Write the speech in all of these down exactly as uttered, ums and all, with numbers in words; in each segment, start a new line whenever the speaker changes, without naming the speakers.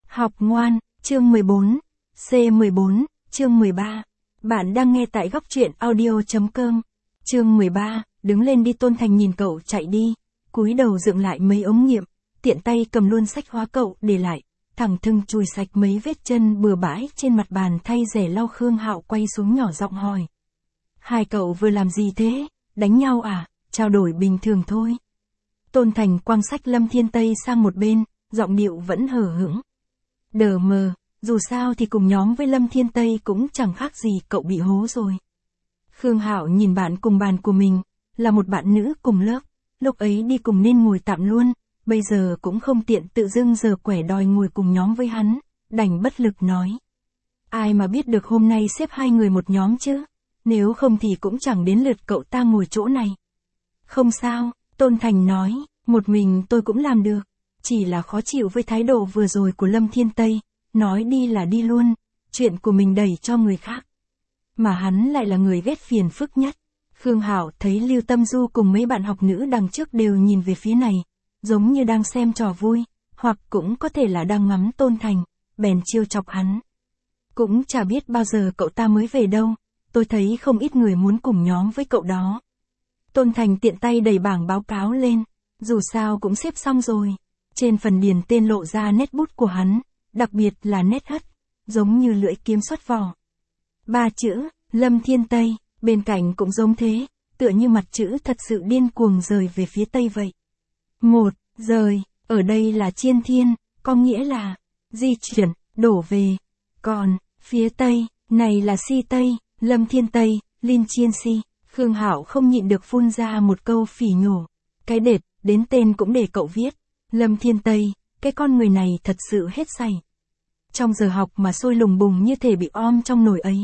Học ngoan, chương mười bốn, C mười bốn, chương mười ba. Bạn đang nghe tại góc truyện audio chấm com. Chương mười ba, đứng lên đi. Tôn Thành nhìn cậu chạy đi, cúi đầu dựng lại mấy ống nghiệm, tiện tay cầm luôn sách hóa cậu để lại, thẳng thừng chùi sạch mấy vết chân bừa bãi trên mặt bàn thay rẻ lau. Khương Hạo quay xuống nhỏ giọng hỏi. Hai cậu vừa làm gì thế, đánh nhau à, trao đổi bình thường thôi. Tôn Thành quăng sách Lâm Thiên Tây sang một bên, giọng điệu vẫn hờ hững. Đờ mờ, dù sao thì cùng nhóm với Lâm Thiên Tây cũng chẳng khác gì, cậu bị hố rồi. Khương Hạo nhìn bạn cùng bàn của mình, là một bạn nữ cùng lớp, lúc ấy đi cùng nên ngồi tạm luôn, bây giờ cũng không tiện tự dưng giờ quẻ đòi ngồi cùng nhóm với hắn, đành bất lực nói. Ai mà biết được hôm nay xếp hai người một nhóm chứ, nếu không thì cũng chẳng đến lượt cậu ta ngồi chỗ này. Không sao, Tôn Thành nói, một mình tôi cũng làm được, chỉ là khó chịu với thái độ vừa rồi của Lâm Thiên Tây, nói đi là đi luôn, chuyện của mình đẩy cho người khác. Mà hắn lại là người ghét phiền phức nhất. Khương Hạo thấy Lưu Tâm Du cùng mấy bạn học nữ đằng trước đều nhìn về phía này, giống như đang xem trò vui, hoặc cũng có thể là đang ngắm Tôn Thành, bèn trêu chọc hắn. Cũng chả biết bao giờ cậu ta mới về đâu, tôi thấy không ít người muốn cùng nhóm với cậu đó. Tôn Thành tiện tay đẩy bảng báo cáo lên, dù sao cũng xếp xong rồi. Trên phần điền tên lộ ra nét bút của hắn, đặc biệt là nét hất, giống như lưỡi kiếm xuất vỏ. Ba chữ, Lâm Thiên Tây, bên cạnh cũng giống thế, tựa như mặt chữ thật sự điên cuồng rời về phía Tây vậy. Một, rời, ở đây là chiên thiên, có nghĩa là di chuyển, đổ về. Còn, phía Tây, này là si Tây, Lâm Thiên Tây, Linh Chiên Si. Khương Hạo không nhịn được phun ra một câu phỉ nhổ. Cái đệt, đến tên cũng để cậu viết. Lâm Thiên Tây, cái con người này thật sự hết sảy. Trong giờ học mà sôi lùng bùng như thể bị om trong nồi ấy.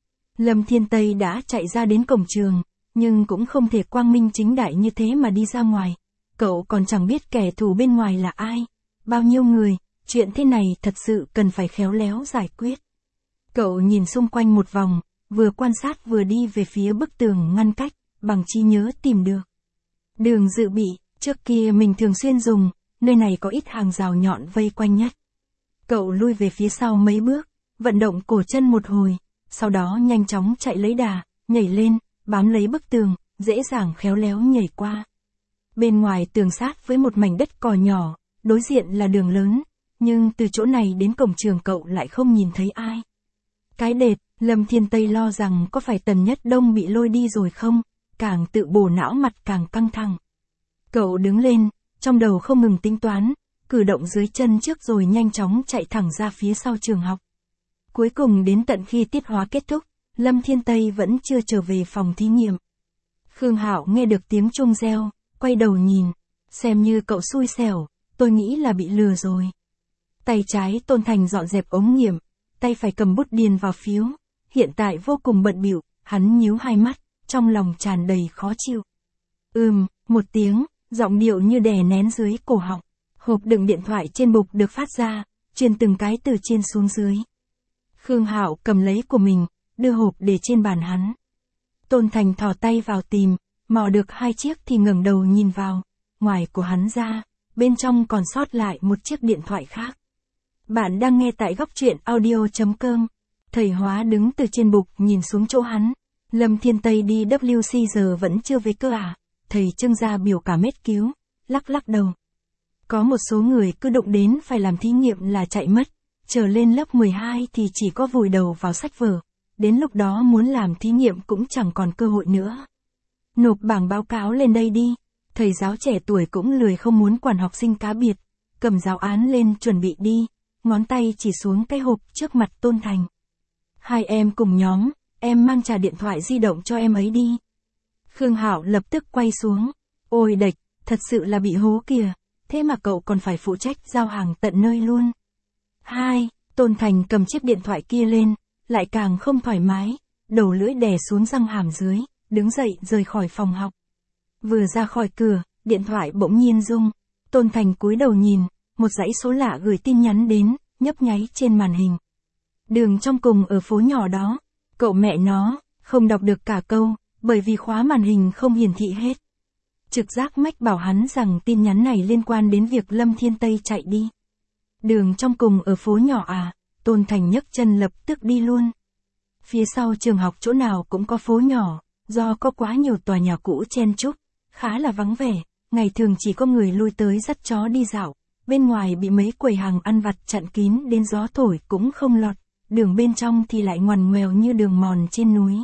Lâm Thiên Tây đã chạy ra đến cổng trường, nhưng cũng không thể quang minh chính đại như thế mà đi ra ngoài. Cậu còn chẳng biết kẻ thù bên ngoài là ai, bao nhiêu người, chuyện thế này thật sự cần phải khéo léo giải quyết. Cậu nhìn xung quanh một vòng, vừa quan sát vừa đi về phía bức tường ngăn cách, bằng trí nhớ tìm được. Đường dự bị, trước kia mình thường xuyên dùng, nơi này có ít hàng rào nhọn vây quanh nhất. Cậu lui về phía sau mấy bước, vận động cổ chân một hồi, sau đó nhanh chóng chạy lấy đà, nhảy lên, bám lấy bức tường, dễ dàng khéo léo nhảy qua. Bên ngoài tường sát với một mảnh đất cỏ nhỏ, đối diện là đường lớn, nhưng từ chỗ này đến cổng trường cậu lại không nhìn thấy ai. Cái đệt, Lâm Thiên Tây lo rằng có phải Tần Nhất Đông bị lôi đi rồi không, càng tự bổ não mặt càng căng thẳng. Cậu đứng lên, trong đầu không ngừng tính toán, cử động dưới chân trước rồi nhanh chóng chạy thẳng ra phía sau trường học. Cuối cùng đến tận khi tiết hóa kết thúc, Lâm Thiên Tây vẫn chưa trở về phòng thí nghiệm. Khương Hạo nghe được tiếng chuông reo, quay đầu nhìn, xem như cậu xui xẻo, tôi nghĩ là bị lừa rồi. Tay trái Tôn Thành dọn dẹp ống nghiệm, tay phải cầm bút điền vào phiếu, hiện tại vô cùng bận bịu, hắn nhíu hai mắt, trong lòng tràn đầy khó chịu. Ừm, một tiếng, giọng điệu như đè nén dưới cổ họng. Hộp đựng điện thoại trên bục được phát ra, truyền từng cái từ trên xuống dưới. Khương Hạo cầm lấy của mình, đưa hộp để trên bàn hắn. Tôn Thành thò tay vào tìm, mò được hai chiếc thì ngẩng đầu nhìn vào, ngoài của hắn ra, bên trong còn sót lại một chiếc điện thoại khác. Bạn đang nghe tại góc truyện audio chấm com. Thầy Hóa đứng từ trên bục nhìn xuống chỗ hắn. Lâm Thiên Tây đi W C giờ vẫn chưa về cơ à? Thầy trưng ra biểu cả mét cứu, lắc lắc đầu. Có một số người cứ đụng đến phải làm thí nghiệm là chạy mất, trở lên lớp mười hai thì chỉ có vùi đầu vào sách vở, đến lúc đó muốn làm thí nghiệm cũng chẳng còn cơ hội nữa. Nộp bảng báo cáo lên đây đi, thầy giáo trẻ tuổi cũng lười không muốn quản học sinh cá biệt, cầm giáo án lên chuẩn bị đi, ngón tay chỉ xuống cái hộp trước mặt Tôn Thành. Hai em cùng nhóm, em mang trả điện thoại di động cho em ấy đi. Khương Hạo lập tức quay xuống, ôi đệch, thật sự là bị hố kìa. Thế mà cậu còn phải phụ trách giao hàng tận nơi luôn. Hai, Tôn Thành cầm chiếc điện thoại kia lên, lại càng không thoải mái, đầu lưỡi đè xuống răng hàm dưới, đứng dậy rời khỏi phòng học. Vừa ra khỏi cửa, điện thoại bỗng nhiên rung. Tôn Thành cúi đầu nhìn, một dãy số lạ gửi tin nhắn đến, nhấp nháy trên màn hình. Đường trong cùng ở phố nhỏ đó, cậu mẹ nó, không đọc được cả câu, bởi vì khóa màn hình không hiển thị hết. Trực giác mách bảo hắn rằng tin nhắn này liên quan đến việc Lâm Thiên Tây chạy đi. Đường trong cùng ở phố nhỏ à, Tôn Thành nhấc chân lập tức đi luôn. Phía sau trường học chỗ nào cũng có phố nhỏ, do có quá nhiều tòa nhà cũ chen chúc, khá là vắng vẻ, ngày thường chỉ có người lui tới dắt chó đi dạo, bên ngoài bị mấy quầy hàng ăn vặt chặn kín đến gió thổi cũng không lọt, đường bên trong thì lại ngoằn ngoèo như đường mòn trên núi.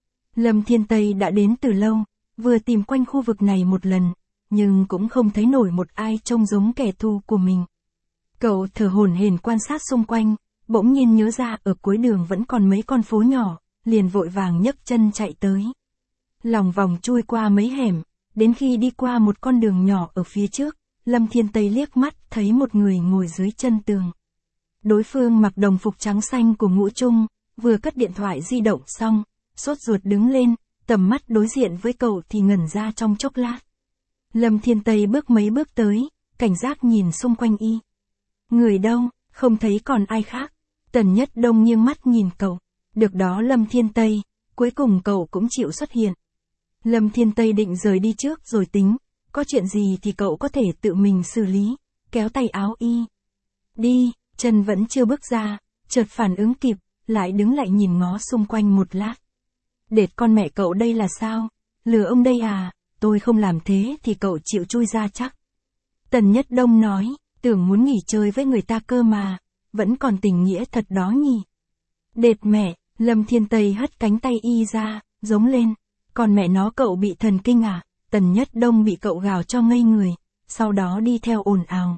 Lâm Thiên Tây đã đến từ lâu, vừa tìm quanh khu vực này một lần, nhưng cũng không thấy nổi một ai trông giống kẻ thù của mình. Cậu thở hổn hển quan sát xung quanh, bỗng nhiên nhớ ra ở cuối đường vẫn còn mấy con phố nhỏ, liền vội vàng nhấc chân chạy tới. Lòng vòng chui qua mấy hẻm, đến khi đi qua một con đường nhỏ ở phía trước, Lâm Thiên Tây liếc mắt thấy một người ngồi dưới chân tường. Đối phương mặc đồng phục trắng xanh của Ngũ Trung, vừa cất điện thoại di động xong, sốt ruột đứng lên, tầm mắt đối diện với cậu thì ngẩn ra trong chốc lát. Lâm Thiên Tây bước mấy bước tới, cảnh giác nhìn xung quanh y. Người đâu, không thấy còn ai khác. Tần Nhất Đông nghiêng mắt nhìn cậu. Được đó Lâm Thiên Tây, cuối cùng cậu cũng chịu xuất hiện. Lâm Thiên Tây định rời đi trước rồi tính, có chuyện gì thì cậu có thể tự mình xử lý, kéo tay áo y. Đi, chân vẫn chưa bước ra, chợt phản ứng kịp, lại đứng lại nhìn ngó xung quanh một lát. Đệt con mẹ cậu đây là sao? Lừa ông đây à? Tôi không làm thế thì cậu chịu chui ra chắc. Tần Nhất Đông nói, tưởng muốn nghỉ chơi với người ta cơ mà, vẫn còn tình nghĩa thật đó nhỉ. Đệt mẹ, Lâm Thiên Tây hất cánh tay y ra, giống lên. Còn mẹ nó cậu bị thần kinh à? Tần Nhất Đông bị cậu gào cho ngây người, sau đó đi theo ồn ào.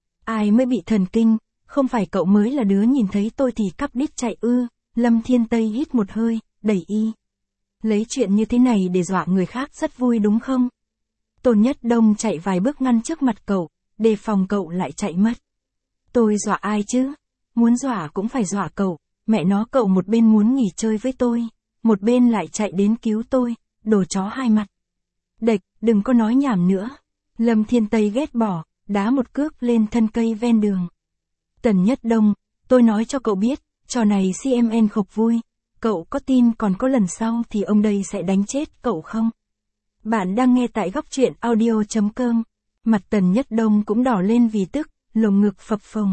Ai mới bị thần kinh, không phải cậu mới là đứa nhìn thấy tôi thì cắp đít chạy ư? Lâm Thiên Tây hít một hơi, đẩy y. Lấy chuyện như thế này để dọa người khác rất vui đúng không? Tôn Nhất Đông chạy vài bước ngăn trước mặt cậu, đề phòng cậu lại chạy mất. Tôi dọa ai chứ? Muốn dọa cũng phải dọa cậu, mẹ nó cậu một bên muốn nghỉ chơi với tôi, một bên lại chạy đến cứu tôi, đồ chó hai mặt. Đệch, đừng có nói nhảm nữa. Lâm Thiên Tây ghét bỏ, đá một cước lên thân cây ven đường. Tần Nhất Đông, tôi nói cho cậu biết, trò này xê em en khộc vui. Cậu có tin còn có lần sau thì ông đây sẽ đánh chết cậu không? Bạn đang nghe tại góc truyện audio chấm com. Mặt Tần Nhất Đông cũng đỏ lên vì tức, lồng ngực phập phồng.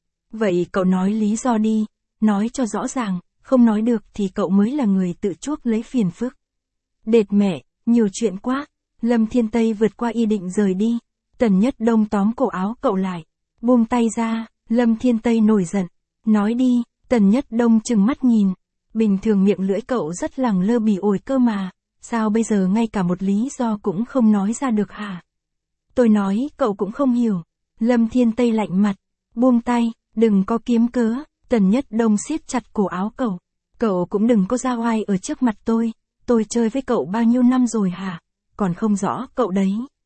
Vậy cậu nói lý do đi, nói cho rõ ràng, không nói được thì cậu mới là người tự chuốc lấy phiền phức. Đệt mẹ, nhiều chuyện quá. Lâm Thiên Tây vượt qua ý định rời đi. Tần Nhất Đông tóm cổ áo cậu lại, buông tay ra. Lâm Thiên Tây nổi giận, nói đi. Tần Nhất Đông trừng mắt nhìn. Bình thường miệng lưỡi cậu rất lẳng lơ bỉ ổi cơ mà, sao bây giờ ngay cả một lý do cũng không nói ra được hả? Tôi nói cậu cũng không hiểu. Lâm Thiên Tây lạnh mặt, buông tay, đừng có kiếm cớ. Tần Nhất Đông siết chặt cổ áo cậu. Cậu cũng đừng có ra oai ở trước mặt tôi, tôi chơi với cậu bao nhiêu năm rồi hả? Còn không rõ cậu đấy.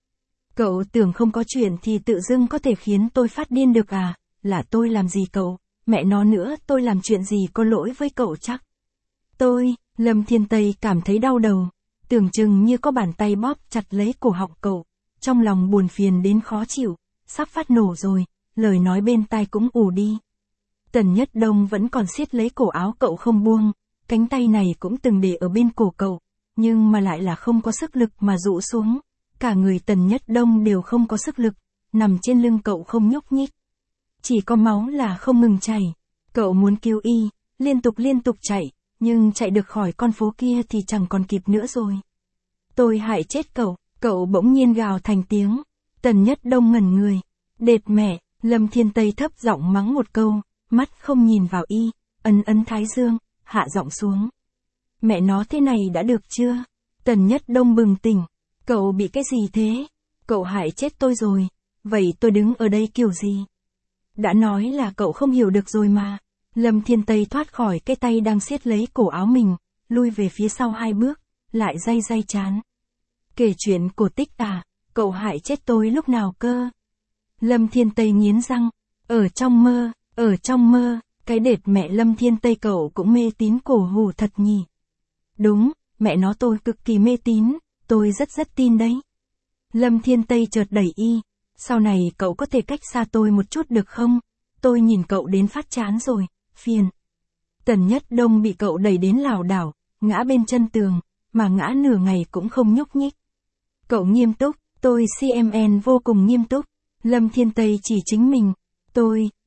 Cậu tưởng không có chuyện thì tự dưng có thể khiến tôi phát điên được à? Là tôi làm gì cậu? Mẹ nó nữa, tôi làm chuyện gì có lỗi với cậu chắc? Tôi, Lâm Thiên Tây cảm thấy đau đầu, tưởng chừng như có bàn tay bóp chặt lấy cổ họng cậu, trong lòng buồn phiền đến khó chịu, sắp phát nổ rồi, lời nói bên tai cũng ù đi. Tần Nhất Đông vẫn còn siết lấy cổ áo cậu không buông, cánh tay này cũng từng để ở bên cổ cậu, nhưng mà lại là không có sức lực mà rũ xuống, cả người Tần Nhất Đông đều không có sức lực, nằm trên lưng cậu không nhúc nhích. Chỉ có máu là không ngừng chảy, cậu muốn cứu y, liên tục liên tục chạy. Nhưng chạy được khỏi con phố kia thì chẳng còn kịp nữa rồi. Tôi hại chết cậu, cậu bỗng nhiên gào thành tiếng. Tần Nhất Đông ngẩn người. Đệt mẹ, Lâm Thiên Tây thấp giọng mắng một câu, mắt không nhìn vào y, ấn ấn thái dương, hạ giọng xuống. Mẹ nó thế này đã được chưa? Tần Nhất Đông bừng tỉnh. Cậu bị cái gì thế? Cậu hại chết tôi rồi, vậy tôi đứng ở đây kiểu gì? Đã nói là cậu không hiểu được rồi mà. Lâm Thiên Tây thoát khỏi cái tay đang siết lấy cổ áo mình, lui về phía sau hai bước, lại day day chán. Kể chuyện cổ tích à, cậu hại chết tôi lúc nào cơ? Lâm Thiên Tây nghiến răng, ở trong mơ, ở trong mơ, cái đệt mẹ Lâm Thiên Tây cậu cũng mê tín cổ hủ thật nhỉ. Đúng, mẹ nó tôi cực kỳ mê tín, tôi rất rất tin đấy. Lâm Thiên Tây chợt đẩy y, sau này cậu có thể cách xa tôi một chút được không? Tôi nhìn cậu đến phát chán rồi. Phiền. Tần Nhất Đông bị cậu đẩy đến lảo đảo, ngã bên chân tường, mà ngã nửa ngày cũng không nhúc nhích. Cậu nghiêm túc, tôi xê em en vô cùng nghiêm túc. Lâm Thiên Tây chỉ chính mình. Tôi,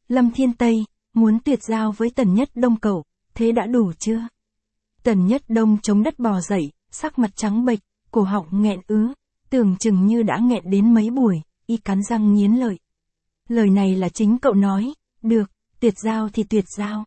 Lâm Thiên Tây, muốn tuyệt giao với Tần Nhất Đông cậu, thế đã đủ chưa? Tần Nhất Đông chống đất bò dậy, sắc mặt trắng bệch, cổ họng nghẹn ứ, tưởng chừng như đã nghẹn đến mấy buổi, y cắn răng nghiến lợi. Lời này là chính cậu nói, được, tuyệt giao thì tuyệt giao.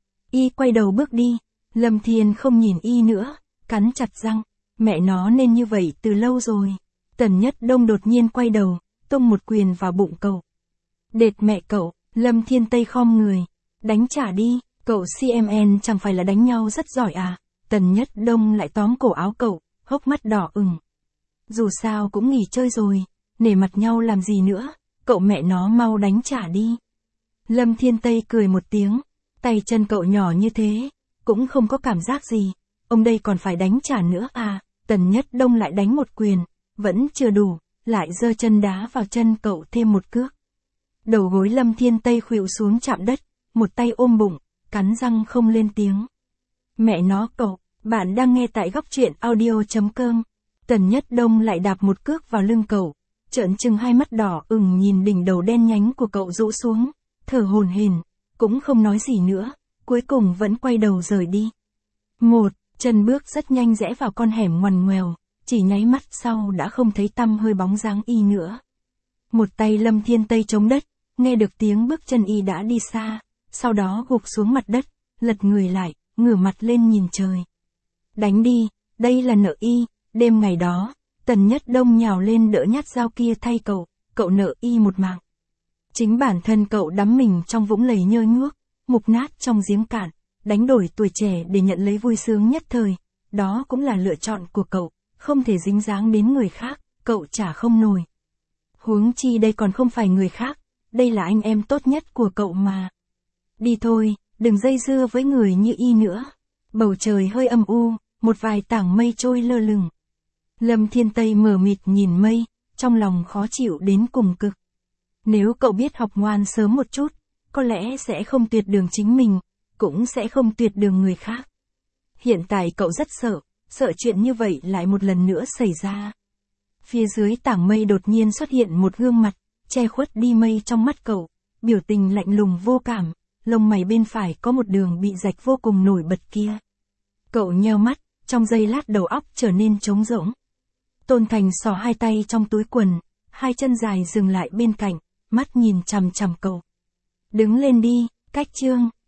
Y quay đầu bước đi, Lâm Thiên không nhìn y nữa, cắn chặt răng, mẹ nó nên như vậy từ lâu rồi. Tần Nhất Đông đột nhiên quay đầu, tung một quyền vào bụng cậu. Đệt mẹ cậu, Lâm Thiên Tây khom người, đánh trả đi, cậu xê em en chẳng phải là đánh nhau rất giỏi à? Tần Nhất Đông lại tóm cổ áo cậu, hốc mắt đỏ ửng. Dù sao cũng nghỉ chơi rồi, nể mặt nhau làm gì nữa, cậu mẹ nó mau đánh trả đi. Lâm Thiên Tây cười một tiếng, tay chân cậu nhỏ như thế, cũng không có cảm giác gì, ông đây còn phải đánh trả nữa à? Tần Nhất Đông lại đánh một quyền, vẫn chưa đủ, lại giơ chân đá vào chân cậu thêm một cước. Đầu gối Lâm Thiên Tây khuỵu xuống chạm đất, một tay ôm bụng, cắn răng không lên tiếng. Mẹ nó cậu, bạn đang nghe tại góc truyện audio.com. Tần Nhất Đông lại đạp một cước vào lưng cậu, trợn trừng hai mắt đỏ ửng nhìn đỉnh đầu đen nhánh của cậu rũ xuống, thở hổn hển, cũng không nói gì nữa, cuối cùng vẫn quay đầu rời đi. Một, chân bước rất nhanh rẽ vào con hẻm ngoằn ngoèo, chỉ nháy mắt sau đã không thấy tăm hơi bóng dáng y nữa. Một tay Lâm Thiên Tây chống đất, nghe được tiếng bước chân y đã đi xa, sau đó gục xuống mặt đất, lật người lại, ngửa mặt lên nhìn trời. Đánh đi, đây là nợ y, đêm ngày đó, Tần Nhất Đông nhào lên đỡ nhát dao kia thay cậu, cậu nợ y một mạng. Chính bản thân cậu đắm mình trong vũng lầy nhơ nhuốc, mục nát trong giếng cạn, đánh đổi tuổi trẻ để nhận lấy vui sướng nhất thời, đó cũng là lựa chọn của cậu, không thể dính dáng đến người khác, cậu trả không nổi. Huống chi đây còn không phải người khác, đây là anh em tốt nhất của cậu mà. Đi thôi, đừng dây dưa với người như y nữa. Bầu trời hơi âm u, một vài tảng mây trôi lơ lửng. Lâm Thiên Tây mờ mịt nhìn mây, trong lòng khó chịu đến cùng cực. Nếu cậu biết học ngoan sớm một chút, có lẽ sẽ không tuyệt đường chính mình, cũng sẽ không tuyệt đường người khác. Hiện tại cậu rất sợ, sợ chuyện như vậy lại một lần nữa xảy ra. Phía dưới tảng mây đột nhiên xuất hiện một gương mặt, che khuất đi mây trong mắt cậu, biểu tình lạnh lùng vô cảm, lông mày bên phải có một đường bị rạch vô cùng nổi bật kia. Cậu nheo mắt, trong giây lát đầu óc trở nên trống rỗng. Tôn Thành xỏ hai tay trong túi quần, hai chân dài dừng lại bên cạnh, mắt nhìn chằm chằm cậu. Đứng lên đi, cách chương.